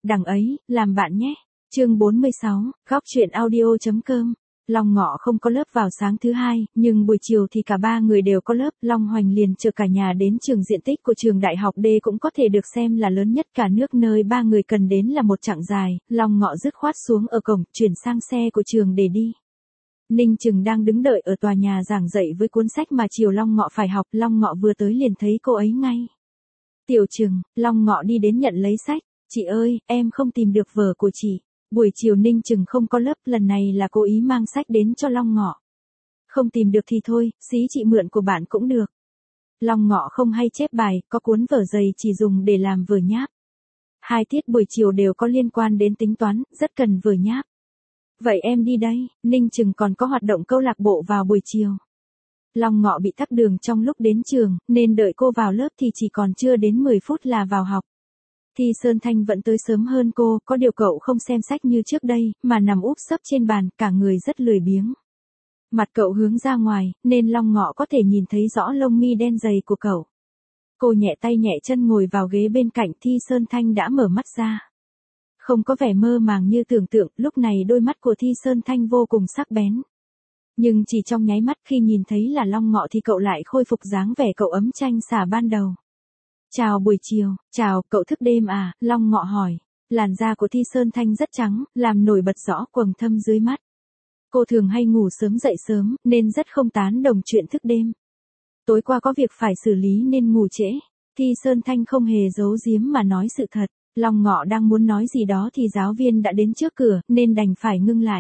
đằng ấy, làm bạn nhé. Chương 46, góc truyện audio.com. Long Ngọ không có lớp vào sáng thứ hai, nhưng buổi chiều thì cả ba người đều có lớp. Long Hoành liền chở cả nhà đến trường. Diện tích của trường đại học D cũng có thể được xem là lớn nhất cả nước, nơi ba người cần đến là một chặng dài. Long Ngọ dứt khoát xuống ở cổng, chuyển sang xe của trường để đi. Ninh Trừng đang đứng đợi ở tòa nhà giảng dạy với cuốn sách mà chiều Long Ngọ phải học. Long Ngọ vừa tới liền thấy cô ấy ngay. Tiểu Trừng, Long Ngọ đi đến nhận lấy sách. Chị ơi, em không tìm được vở của chị. Buổi chiều Ninh Trừng không có lớp, lần này là cố ý mang sách đến cho Long Ngọ. Không tìm được thì thôi, xí chị mượn của bạn cũng được. Long Ngọ không hay chép bài, có cuốn vở dày chỉ dùng để làm vở nháp. Hai tiết buổi chiều đều có liên quan đến tính toán, rất cần vở nháp. Vậy em đi đây, Ninh Trừng còn có hoạt động câu lạc bộ vào buổi chiều. Long Ngọ bị tắc đường trong lúc đến trường, nên đợi cô vào lớp thì chỉ còn chưa đến 10 phút là vào học. Thi Sơn Thanh vẫn tới sớm hơn cô, có điều cậu không xem sách như trước đây, mà nằm úp sấp trên bàn, cả người rất lười biếng. Mặt cậu hướng ra ngoài, nên Long Ngọ có thể nhìn thấy rõ lông mi đen dày của cậu. Cô nhẹ tay nhẹ chân ngồi vào ghế bên cạnh. Thi Sơn Thanh đã mở mắt ra. Không có vẻ mơ màng như tưởng tượng, lúc này đôi mắt của Thi Sơn Thanh vô cùng sắc bén. Nhưng chỉ trong nháy mắt, khi nhìn thấy là Long Ngọ thì cậu lại khôi phục dáng vẻ cậu ấm chanh xả ban đầu. Chào buổi chiều, chào, cậu thức đêm à, Long Ngọ hỏi. Làn da của Thi Sơn Thanh rất trắng, làm nổi bật rõ quầng thâm dưới mắt. Cô thường hay ngủ sớm dậy sớm, nên rất không tán đồng chuyện thức đêm. Tối qua có việc phải xử lý nên ngủ trễ. Thi Sơn Thanh không hề giấu giếm mà nói sự thật. Long Ngọ đang muốn nói gì đó thì giáo viên đã đến trước cửa, nên đành phải ngưng lại.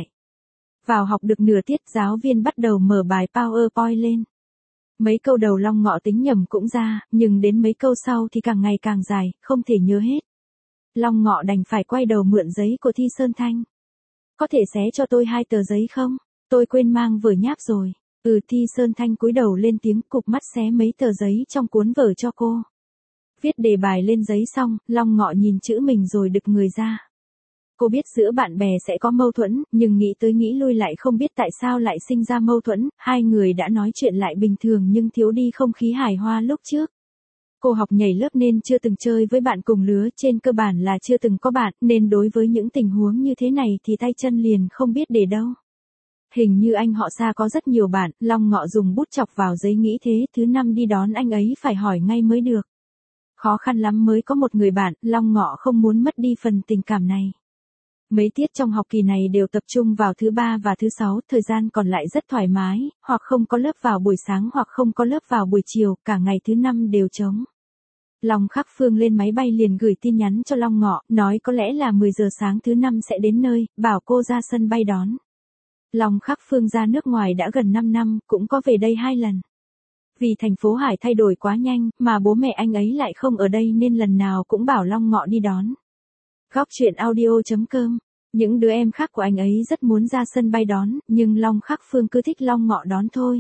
Vào học được nửa tiết, giáo viên bắt đầu mở bài PowerPoint lên. Mấy câu đầu Long Ngọ tính nhầm cũng ra, nhưng đến mấy câu sau thì càng ngày càng dài, không thể nhớ hết. Long Ngọ đành phải quay đầu mượn giấy của Thi Sơn Thanh. Có thể xé cho tôi 2 tờ giấy không? Tôi quên mang vở nháp rồi. Thi Sơn Thanh cúi đầu lên tiếng, cụp mắt xé mấy tờ giấy trong cuốn vở cho cô. Viết đề bài lên giấy xong, Long Ngọ nhìn chữ mình rồi đực người ra. Cô biết giữa bạn bè sẽ có mâu thuẫn, nhưng nghĩ tới nghĩ lui lại không biết tại sao lại sinh ra mâu thuẫn. Hai người đã nói chuyện lại bình thường nhưng thiếu đi không khí hài hòa lúc trước. Cô học nhảy lớp nên chưa từng chơi với bạn cùng lứa, trên cơ bản là chưa từng có bạn, nên đối với những tình huống như thế này thì tay chân liền không biết để đâu. Hình như anh họ Sa có rất nhiều bạn, Long Ngọ dùng bút chọc vào giấy nghĩ thế. Thứ năm đi đón anh ấy phải hỏi ngay mới được. Khó khăn lắm mới có một người bạn, Long Ngọ không muốn mất đi phần tình cảm này. Mấy tiết trong học kỳ này đều tập trung vào thứ ba và thứ sáu, thời gian còn lại rất thoải mái, hoặc không có lớp vào buổi sáng hoặc không có lớp vào buổi chiều, cả ngày thứ năm đều trống. Long Khắc Phương lên máy bay liền gửi tin nhắn cho Long Ngọ, nói có lẽ là 10 giờ sáng thứ năm sẽ đến nơi, bảo cô ra sân bay đón. Long Khắc Phương ra nước ngoài đã gần 5 năm, cũng có về đây 2 lần. Vì thành phố Hải thay đổi quá nhanh, mà bố mẹ anh ấy lại không ở đây nên lần nào cũng bảo Long Ngọ đi đón. Góc truyện audio.com. Những đứa em khác của anh ấy rất muốn ra sân bay đón, nhưng Long Khắc Phương cứ thích Long Ngọ đón thôi.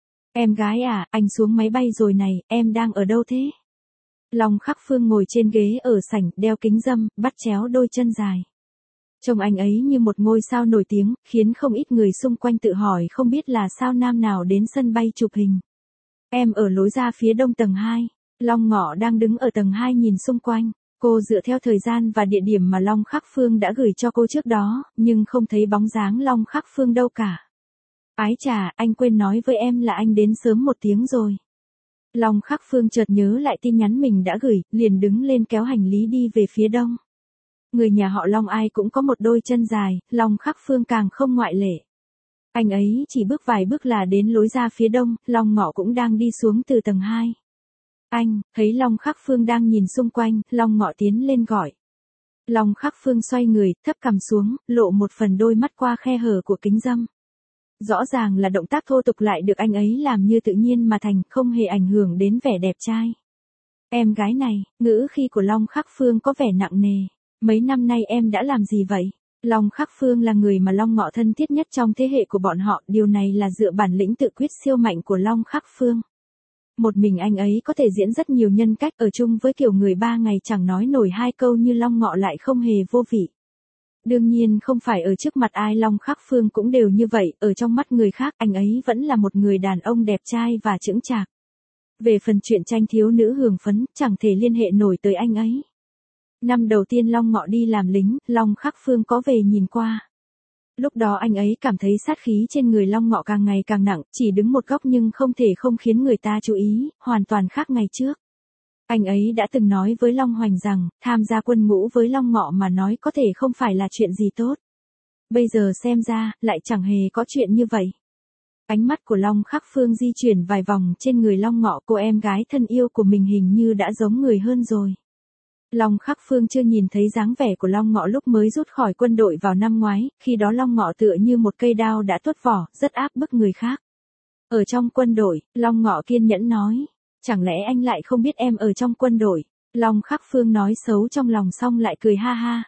Em gái à, anh xuống máy bay rồi này, em đang ở đâu thế? Long Khắc Phương ngồi trên ghế ở sảnh, đeo kính râm, bắt chéo đôi chân dài. Trông anh ấy như một ngôi sao nổi tiếng, khiến không ít người xung quanh tự hỏi không biết là sao nam nào đến sân bay chụp hình. Em ở lối ra phía đông tầng 2. Long Ngọ đang đứng ở tầng 2 nhìn xung quanh. Cô dựa theo thời gian và địa điểm mà Long Khắc Phương đã gửi cho cô trước đó, nhưng không thấy bóng dáng Long Khắc Phương đâu cả. Ái chà, anh quên nói với em là anh đến sớm 1 tiếng rồi. Long Khắc Phương chợt nhớ lại tin nhắn mình đã gửi, liền đứng lên kéo hành lý đi về phía đông. Người nhà họ Long ai cũng có một đôi chân dài, Long Khắc Phương càng không ngoại lệ. Anh ấy chỉ bước vài bước là đến lối ra phía đông, Long Ngọ cũng đang đi xuống từ tầng 2. Anh, thấy Long Khắc Phương đang nhìn xung quanh, Long Ngọ tiến lên gọi. Long Khắc Phương xoay người, thấp cằm xuống, lộ một phần đôi mắt qua khe hở của kính râm. Rõ ràng là động tác thô tục lại được anh ấy làm như tự nhiên mà thành, không hề ảnh hưởng đến vẻ đẹp trai. Em gái này, ngữ khí của Long Khắc Phương có vẻ nặng nề. Mấy năm nay em đã làm gì vậy? Long Khắc Phương là người mà Long Ngọ thân thiết nhất trong thế hệ của bọn họ, điều này là dựa bản lĩnh tự quyết siêu mạnh của Long Khắc Phương. Một mình anh ấy có thể diễn rất nhiều nhân cách, ở chung với kiểu người 3 ngày chẳng nói nổi 2 câu như Long Ngọ lại không hề vô vị. Đương nhiên không phải ở trước mặt ai Long Khắc Phương cũng đều như vậy, ở trong mắt người khác anh ấy vẫn là một người đàn ông đẹp trai và chững chạc. Về phần chuyện tranh thiếu nữ hưởng phấn, chẳng thể liên hệ nổi tới anh ấy. Năm đầu tiên Long Ngọ đi làm lính, Long Khắc Phương có về nhìn qua. Lúc đó anh ấy cảm thấy sát khí trên người Long Ngọ càng ngày càng nặng, chỉ đứng một góc nhưng không thể không khiến người ta chú ý, hoàn toàn khác ngày trước. Anh ấy đã từng nói với Long Hoành rằng, tham gia quân ngũ với Long Ngọ mà nói có thể không phải là chuyện gì tốt. Bây giờ xem ra, lại chẳng hề có chuyện như vậy. Ánh mắt của Long Khắc Phương di chuyển vài vòng trên người Long Ngọ, cô em gái thân yêu của mình hình như đã giống người hơn rồi. Long Khắc Phương chưa nhìn thấy dáng vẻ của Long Ngọ lúc mới rút khỏi quân đội vào năm ngoái, khi đó Long Ngọ tựa như một cây đao đã tuốt vỏ, rất áp bức người khác. Ở trong quân đội, Long Ngọ kiên nhẫn nói, chẳng lẽ anh lại không biết em ở trong quân đội? Long Khắc Phương nói xấu trong lòng xong lại cười ha ha.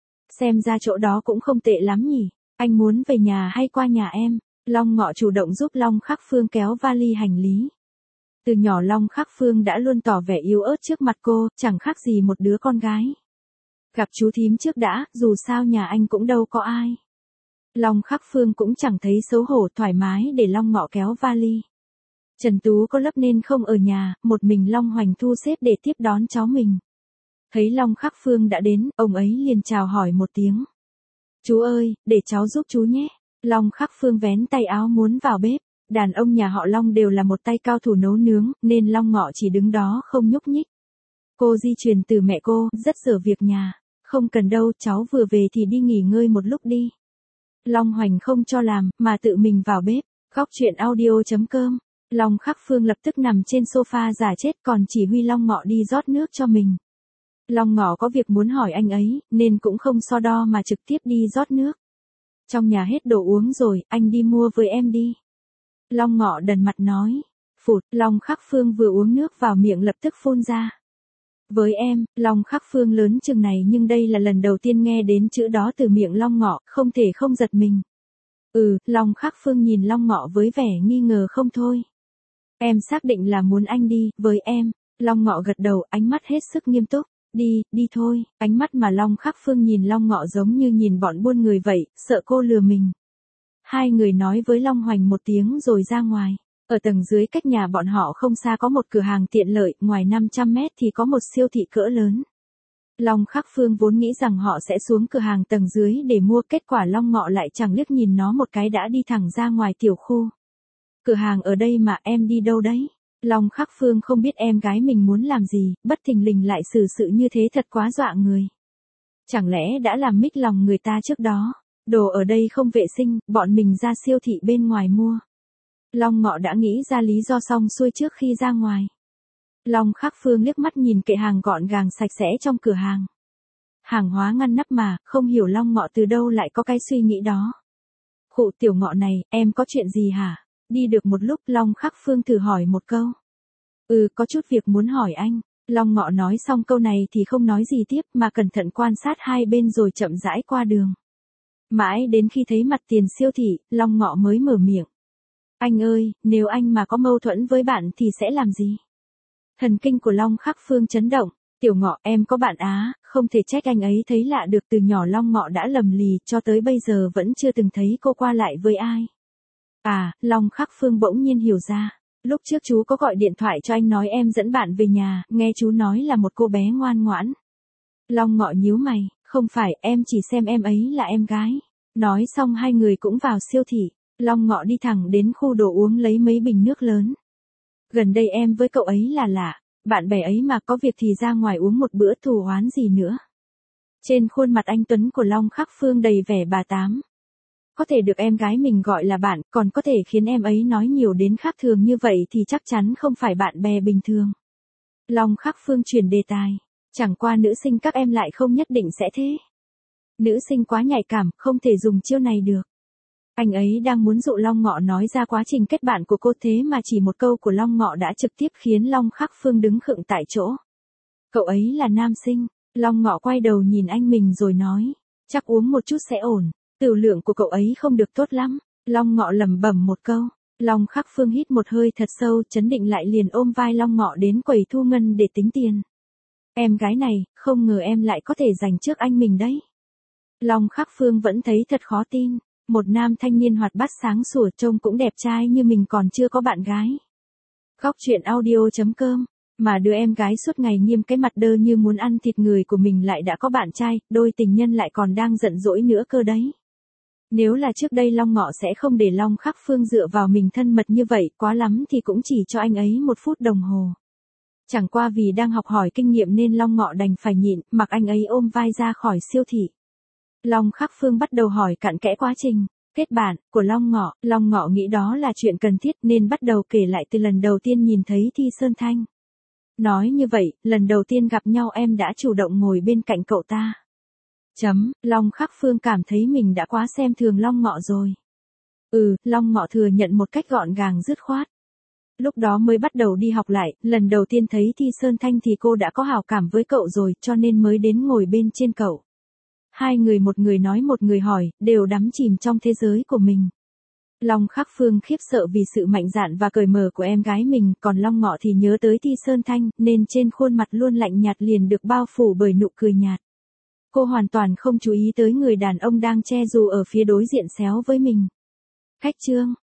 Xem ra chỗ đó cũng không tệ lắm nhỉ, anh muốn về nhà hay qua nhà em? Long Ngọ chủ động giúp Long Khắc Phương kéo vali hành lý. Từ nhỏ Long Khắc Phương đã luôn tỏ vẻ yếu ớt trước mặt cô, chẳng khác gì một đứa con gái. Gặp chú thím trước đã, dù sao nhà anh cũng đâu có ai. Long Khắc Phương cũng chẳng thấy xấu hổ, thoải mái để Long Ngọ kéo vali. Trần Tú có lớp nên không ở nhà, một mình Long Hoành thu xếp để tiếp đón cháu mình. Thấy Long Khắc Phương đã đến, ông ấy liền chào hỏi một tiếng. Chú ơi, để cháu giúp chú nhé. Long Khắc Phương vén tay áo muốn vào bếp. Đàn ông nhà họ Long đều là một tay cao thủ nấu nướng, nên Long Ngọ chỉ đứng đó không nhúc nhích. Cô di truyền từ mẹ cô, rất dở việc nhà. Không cần đâu, cháu vừa về thì đi nghỉ ngơi một lúc đi. Long Hoành không cho làm, mà tự mình vào bếp. Góc chuyện audio.com. Long Khắc Phương lập tức nằm trên sofa giả chết, còn chỉ huy Long Ngọ đi rót nước cho mình. Long Ngọ có việc muốn hỏi anh ấy, nên cũng không so đo mà trực tiếp đi rót nước. Trong nhà hết đồ uống rồi, anh đi mua với em đi. Long Ngọ đần mặt nói. Phụt, Long Khắc Phương vừa uống nước vào miệng lập tức phun ra. Với em, Long Khắc Phương lớn chừng này nhưng đây là lần đầu tiên nghe đến chữ đó từ miệng Long Ngọ, không thể không giật mình. Long Khắc Phương nhìn Long Ngọ với vẻ nghi ngờ không thôi. Em xác định là muốn anh đi, với em. Long Ngọ gật đầu, ánh mắt hết sức nghiêm túc. Đi thôi. Ánh mắt mà Long Khắc Phương nhìn Long Ngọ giống như nhìn bọn buôn người vậy, sợ cô lừa mình. Hai người nói với Long Hoành một tiếng rồi ra ngoài. Ở tầng dưới cách nhà bọn họ không xa có một cửa hàng tiện lợi, ngoài 500 mét thì có một siêu thị cỡ lớn. Long Khắc Phương vốn nghĩ rằng họ sẽ xuống cửa hàng tầng dưới để mua, kết quả Long Ngọ lại chẳng liếc nhìn nó một cái đã đi thẳng ra ngoài tiểu khu. Cửa hàng ở đây mà, em đi đâu đấy? Long Khắc Phương không biết em gái mình muốn làm gì, bất thình lình lại xử sự như thế thật quá dọa người. Chẳng lẽ đã làm mích lòng người ta trước đó? Đồ ở đây không vệ sinh, bọn mình ra siêu thị bên ngoài mua. Long Ngọ đã nghĩ ra lý do xong xuôi trước khi ra ngoài. Long Khắc Phương liếc mắt nhìn kệ hàng gọn gàng sạch sẽ trong cửa hàng. Hàng hóa ngăn nắp mà, không hiểu Long Ngọ từ đâu lại có cái suy nghĩ đó. Khụ tiểu Ngọ này, em có chuyện gì hả? Đi được một lúc Long Khắc Phương thử hỏi một câu. Có chút việc muốn hỏi anh. Long Ngọ nói xong câu này thì không nói gì tiếp mà cẩn thận quan sát hai bên rồi chậm rãi qua đường. Mãi đến khi thấy mặt tiền siêu thị, Long Ngọ mới mở miệng. Anh ơi, nếu anh mà có mâu thuẫn với bạn thì sẽ làm gì? Thần kinh của Long Khắc Phương chấn động. Tiểu Ngọ, em có bạn á, không thể trách anh ấy thấy lạ được, từ nhỏ Long Ngọ đã lầm lì, cho tới bây giờ vẫn chưa từng thấy cô qua lại với ai. Long Khắc Phương bỗng nhiên hiểu ra. Lúc trước chú có gọi điện thoại cho anh nói em dẫn bạn về nhà, nghe chú nói là một cô bé ngoan ngoãn. Long Ngọ nhíu mày, không phải, em chỉ xem em ấy là em gái. Nói xong hai người cũng vào siêu thị. Long Ngọ đi thẳng đến khu đồ uống lấy mấy bình nước lớn. Gần đây em với cậu ấy là lạ, bạn bè ấy mà, có việc thì ra ngoài uống một bữa, thù oán gì nữa. Trên khuôn mặt anh tuấn của Long Khắc Phương đầy vẻ bà tám. Có thể được em gái mình gọi là bạn, còn có thể khiến em ấy nói nhiều đến khác thường như vậy thì chắc chắn không phải bạn bè bình thường. Long Khắc Phương chuyển đề tài. Chẳng qua nữ sinh các em lại không nhất định sẽ thế. Nữ sinh quá nhạy cảm, không thể dùng chiêu này được. Anh ấy đang muốn dụ Long Ngọ nói ra quá trình kết bạn của cô, thế mà chỉ một câu của Long Ngọ đã trực tiếp khiến Long Khắc Phương đứng khựng tại chỗ. Cậu ấy là nam sinh. Long Ngọ quay đầu nhìn anh mình rồi nói. Chắc uống một chút sẽ ổn. Tửu lượng của cậu ấy không được tốt lắm. Long Ngọ lẩm bẩm một câu. Long Khắc Phương hít một hơi thật sâu, chấn định lại liền ôm vai Long Ngọ đến quầy thu ngân để tính tiền. Em gái này, không ngờ em lại có thể giành trước anh mình đấy. Long Khắc Phương vẫn thấy thật khó tin. Một nam thanh niên hoạt bát sáng sủa, trông cũng đẹp trai như mình còn chưa có bạn gái. Góc chuyện audio.com Mà đứa em gái suốt ngày nghiêm cái mặt đơ như muốn ăn thịt người của mình lại đã có bạn trai, đôi tình nhân lại còn đang giận dỗi nữa cơ đấy. Nếu là trước đây Long Ngọ sẽ không để Long Khắc Phương dựa vào mình thân mật như vậy, quá lắm thì cũng chỉ cho anh ấy 1 phút đồng hồ. Chẳng qua vì đang học hỏi kinh nghiệm nên Long Ngọ đành phải nhịn, mặc anh ấy ôm vai ra khỏi siêu thị. Long Khắc Phương bắt đầu hỏi cặn kẽ quá trình kết bạn của Long Ngọ nghĩ đó là chuyện cần thiết nên bắt đầu kể lại từ lần đầu tiên nhìn thấy Thi Sơn Thanh. Nói như vậy, lần đầu tiên gặp nhau em đã chủ động ngồi bên cạnh cậu ta. Long Khắc Phương cảm thấy mình đã quá xem thường Long Ngọ rồi. Long Ngọ thừa nhận một cách gọn gàng dứt khoát. Lúc đó mới bắt đầu đi học lại, lần đầu tiên thấy Thi Sơn Thanh thì cô đã có hảo cảm với cậu rồi, cho nên mới đến ngồi bên trên cậu. Hai người một người nói một người hỏi, đều đắm chìm trong thế giới của mình. Long Khắc Phương khiếp sợ vì sự mạnh dạn và cởi mở của em gái mình, còn Long Ngọ thì nhớ tới Thi Sơn Thanh, nên trên khuôn mặt luôn lạnh nhạt liền được bao phủ bởi nụ cười nhạt. Cô hoàn toàn không chú ý tới người đàn ông đang che dù ở phía đối diện xéo với mình. Khách trương,